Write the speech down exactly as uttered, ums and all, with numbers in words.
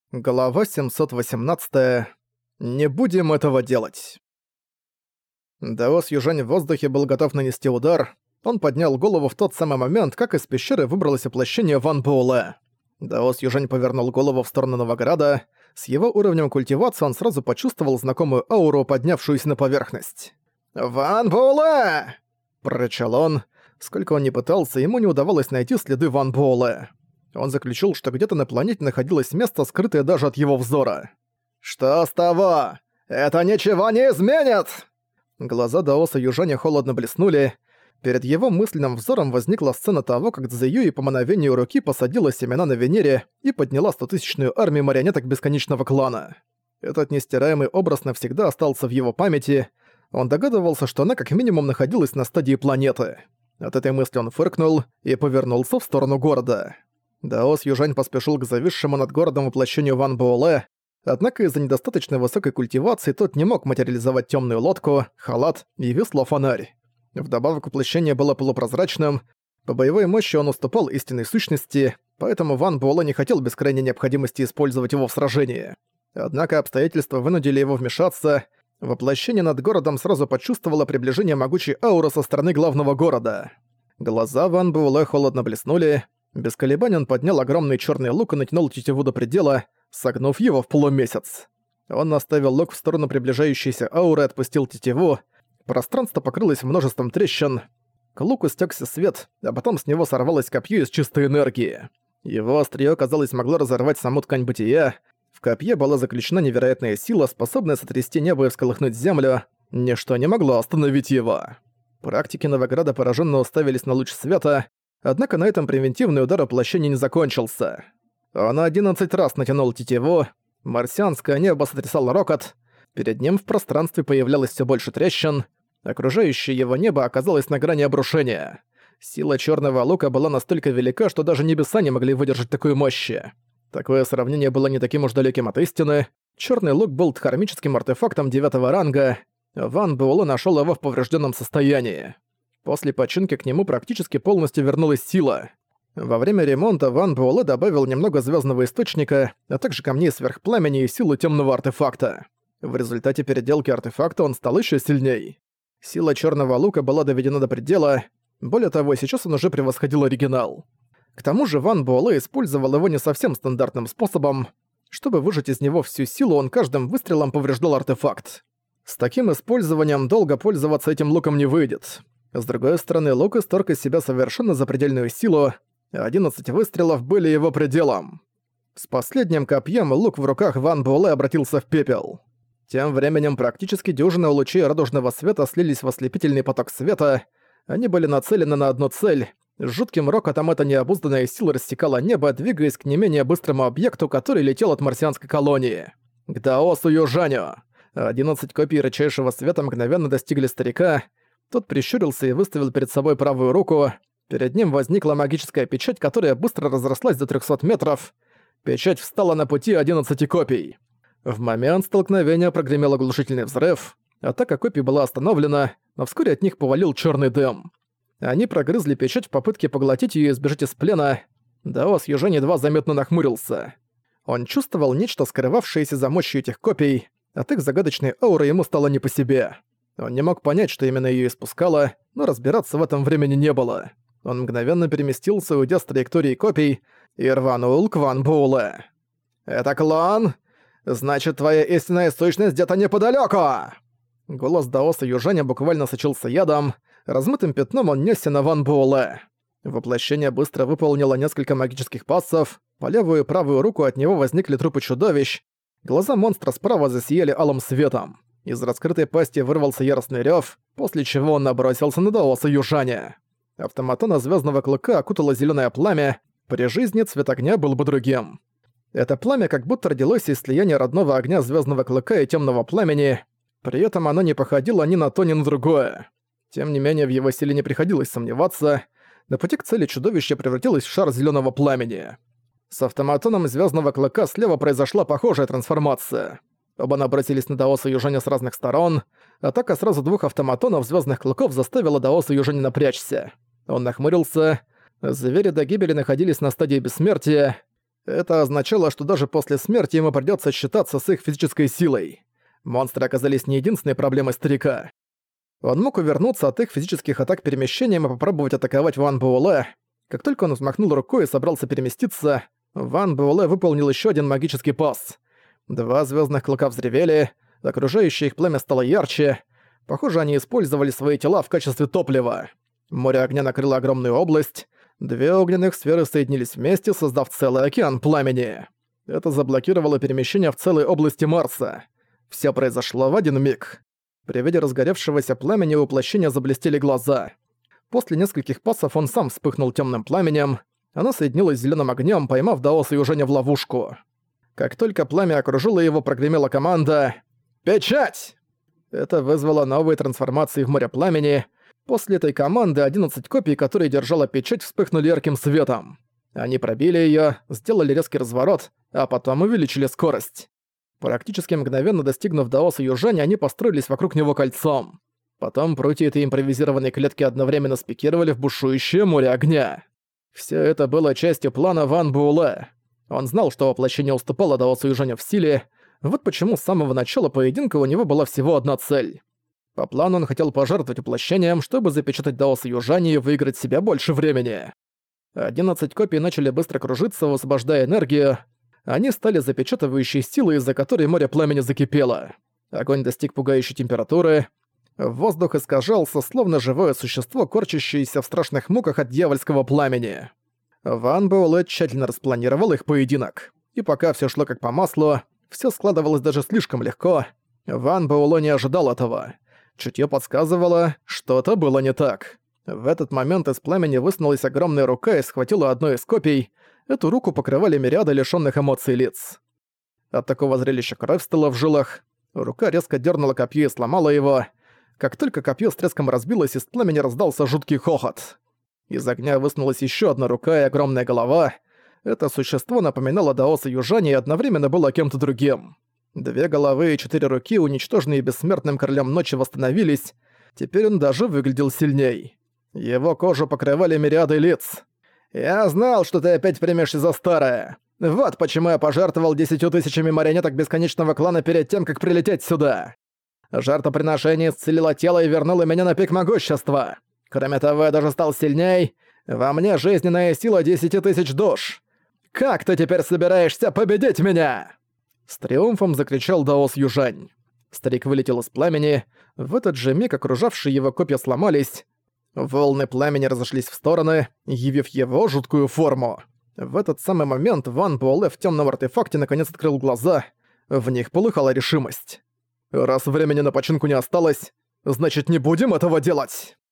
Глава семьсот восемнадцать. Не будем этого делать. Даос Южань в воздухе был готов нанести удар. Он поднял голову в тот самый момент, как из пещеры выбралось воплощение Ван Буэлэ. Даос Южань повернул голову в сторону Новограда. С его уровнем культивации он сразу почувствовал знакомую ауру, поднявшуюся на поверхность. «Ван Буэлэ!» – прорычал он. Сколько он ни пытался, ему не удавалось найти следы Ван Буэлэ. Он заключил, что где-то на планете находилось место, скрытое даже от его взора. «Что с того? Это ничего не изменит!» Глаза Даоса Южаня холодно блеснули. Перед его мысленным взором возникла сцена того, как Цзэюи по мановению руки посадила семена на Венере и подняла стотысячную армию марионеток Бесконечного Клана. Этот нестираемый образ навсегда остался в его памяти. Он догадывался, что она как минимум находилась на стадии планеты. От этой мысли он фыркнул и повернулся в сторону города. Даос Южань поспешил к зависшему над городом воплощению Ван Буэлэ, однако из-за недостаточно высокой культивации тот не мог материализовать темную лодку, халат и весло-фонарь. Вдобавок воплощение было полупрозрачным, по боевой мощи он уступал истинной сущности, поэтому Ван Буэлэ не хотел без крайней необходимости использовать его в сражении. Однако обстоятельства вынудили его вмешаться. Воплощение над городом сразу почувствовало приближение могучей ауры со стороны главного города. Глаза Ван Буэлэ холодно блеснули. Без колебаний он поднял огромный черный лук и натянул тетиву до предела, согнув его в полумесяц. Он наставил лук в сторону приближающейся ауры и отпустил тетиву. Пространство покрылось множеством трещин. К луку стёкся свет, а потом с него сорвалось копье из чистой энергии. Его острие, казалось, могло разорвать саму ткань бытия. В копье была заключена невероятная сила, способная сотрясти небо и всколыхнуть землю. Ничто не могло остановить его. Практики Новограда пораженно уставились на луч света. Однако на этом превентивный удар воплощения не закончился. Он одиннадцать раз натянул тетиву, марсианское небо сотрясало рокот, перед ним в пространстве появлялось все больше трещин, окружающее его небо оказалось на грани обрушения. Сила черного лука была настолько велика, что даже небеса не могли выдержать такой мощи. Такое сравнение было не таким уж далеким от истины. Черный лук был дхармическим артефактом девятого ранга. Ван Буэлэ нашел его в поврежденном состоянии. После починки к нему практически полностью вернулась сила. Во время ремонта Ван Буэлэ добавил немного звездного источника, а также камней сверхпламени и силу темного артефакта. В результате переделки артефакта он стал еще сильней. Сила черного лука была доведена до предела, более того, сейчас он уже превосходил оригинал. К тому же Ван Буэлэ использовал его не совсем стандартным способом. Чтобы выжать из него всю силу, он каждым выстрелом повреждал артефакт. С таким использованием долго пользоваться этим луком не выйдет. С другой стороны, лук исторг из себя совершенно запредельную силу, одиннадцать выстрелов были его пределом. С последним копьем лук в руках Ван Буэлэ обратился в пепел. Тем временем практически дюжина лучей радужного света слились в ослепительный поток света. Они были нацелены на одну цель. С жутким рокотом эта необузданная сила рассекала небо, двигаясь к не менее быстрому объекту, который летел от марсианской колонии. К Даосу Южаню. одиннадцать копий редчайшего света мгновенно достигли старика. Тот прищурился и выставил перед собой правую руку. Перед ним возникла магическая печать, которая быстро разрослась до трёхсот метров. Печать встала на пути одиннадцати копий. В момент столкновения прогремел оглушительный взрыв. Атака копий была остановлена, но вскоре от них повалил чёрный дым. Они прогрызли печать в попытке поглотить её и сбежать из плена. Даос Южань едва заметно нахмурился. Он чувствовал нечто, скрывавшееся за мощью этих копий. От их загадочной ауры ему стало не по себе. Он не мог понять, что именно её испускало, но разбираться в этом времени не было. Он мгновенно переместился, уйдя с траектории копий, и рванул к Ван Буэлэ. «Это клон? Значит, твоя истинная сущность где-то неподалёку!» Голос Даоса Южаня буквально сочился ядом. Размытым пятном он нёсся на Ван Буэлэ. Воплощение быстро выполнило несколько магических пассов. По левую и правую руку от него возникли трупы чудовищ. Глаза монстра справа засияли алым светом. Из раскрытой пасти вырвался яростный рёв, после чего он набросился на Даоса Южаня. Автоматона звёздного клыка окутало зелёное пламя, при жизни цвет огня был бы другим. Это пламя как будто родилось из слияния родного огня звёздного клыка и тёмного пламени, при этом оно не походило ни на то, ни на другое. Тем не менее, в его силе не приходилось сомневаться, на пути к цели чудовище превратилось в шар зелёного пламени. С автоматоном звёздного клыка слева произошла похожая трансформация. Оба набросились на Даоса Южаня с разных сторон. Атака сразу двух автоматонов звездных клыков заставила Даоса Южаня напрячься. Он нахмурился. Звери до гибели находились на стадии бессмертия. Это означало, что даже после смерти ему придётся считаться с их физической силой. Монстры оказались не единственной проблемой старика. Он мог увернуться от их физических атак перемещением и попробовать атаковать Ван Буэлэ. Как только он взмахнул рукой и собрался переместиться, Ван Буэлэ выполнил ещё один магический пас. Два звёздных клыка взревели, окружающее их пламя стало ярче. Похоже, они использовали свои тела в качестве топлива. Море огня накрыло огромную область. Две огненных сферы соединились вместе, создав целый океан пламени. Это заблокировало перемещение в целой области Марса. Всё произошло в один миг. При виде разгоревшегося пламени у воплощения заблестели глаза. После нескольких пасов он сам вспыхнул тёмным пламенем. Оно соединилось с зелёным огнём, поймав Даоса Южэня в ловушку. Как только пламя окружило его, прогремела команда «Печать!». Это вызвало новые трансформации в море пламени. После этой команды одиннадцать копий, которые держала печать, вспыхнули ярким светом. Они пробили её, сделали резкий разворот, а потом увеличили скорость. Практически мгновенно достигнув Даоса Южэня, они построились вокруг него кольцом. Потом прутья этой импровизированной клетки одновременно спикировали в бушующее море огня. Всё это было частью плана Ван Буэлэ. Он знал, что воплощение уступало Даосу Южэню в силе, вот почему с самого начала поединка у него была всего одна цель. По плану он хотел пожертвовать воплощением, чтобы запечатать Даоса Южэня и выиграть себе больше времени. Одиннадцать копий начали быстро кружиться, высвобождая энергию. Они стали запечатывающей силой, из-за которой море пламени закипело. Огонь достиг пугающей температуры. Воздух искажался, словно живое существо, корчащееся в страшных муках от дьявольского пламени. Ван Буэлэ тщательно распланировал их поединок. И пока всё шло как по маслу, всё складывалось даже слишком легко. Ван Буэлэ не ожидал этого. Чутьё подсказывало, что-то было не так. В этот момент из пламени высунулась огромная рука и схватила одну из копий. Эту руку покрывали мириады лишённых эмоций лиц. От такого зрелища кровь стыла в жилах. Рука резко дернула копье и сломала его. Как только копье с треском разбилось, из пламени раздался жуткий хохот. Из огня высунулась ещё одна рука и огромная голова. Это существо напоминало Даоса Южэня и одновременно было кем-то другим. Две головы и четыре руки, уничтоженные бессмертным королем ночи, восстановились. Теперь он даже выглядел сильней. Его кожу покрывали мириады лиц. «Я знал, что ты опять примешься за старое. Вот почему я пожертвовал десятью тысячами марионеток бесконечного клана перед тем, как прилететь сюда. Жертвоприношение исцелило тело и вернуло меня на пик могущества. Кроме того, я даже стал сильней. Во мне жизненная сила десяти тысяч душ. Как ты теперь собираешься победить меня?» С триумфом закричал Даос Южань. Старик вылетел из пламени. В этот же миг окружавшие его копья сломались. Волны пламени разошлись в стороны, явив его жуткую форму. В этот самый момент Ван Буэлэ в тёмном артефакте наконец открыл глаза. В них полыхала решимость. «Раз времени на починку не осталось, значит, не будем этого делать!»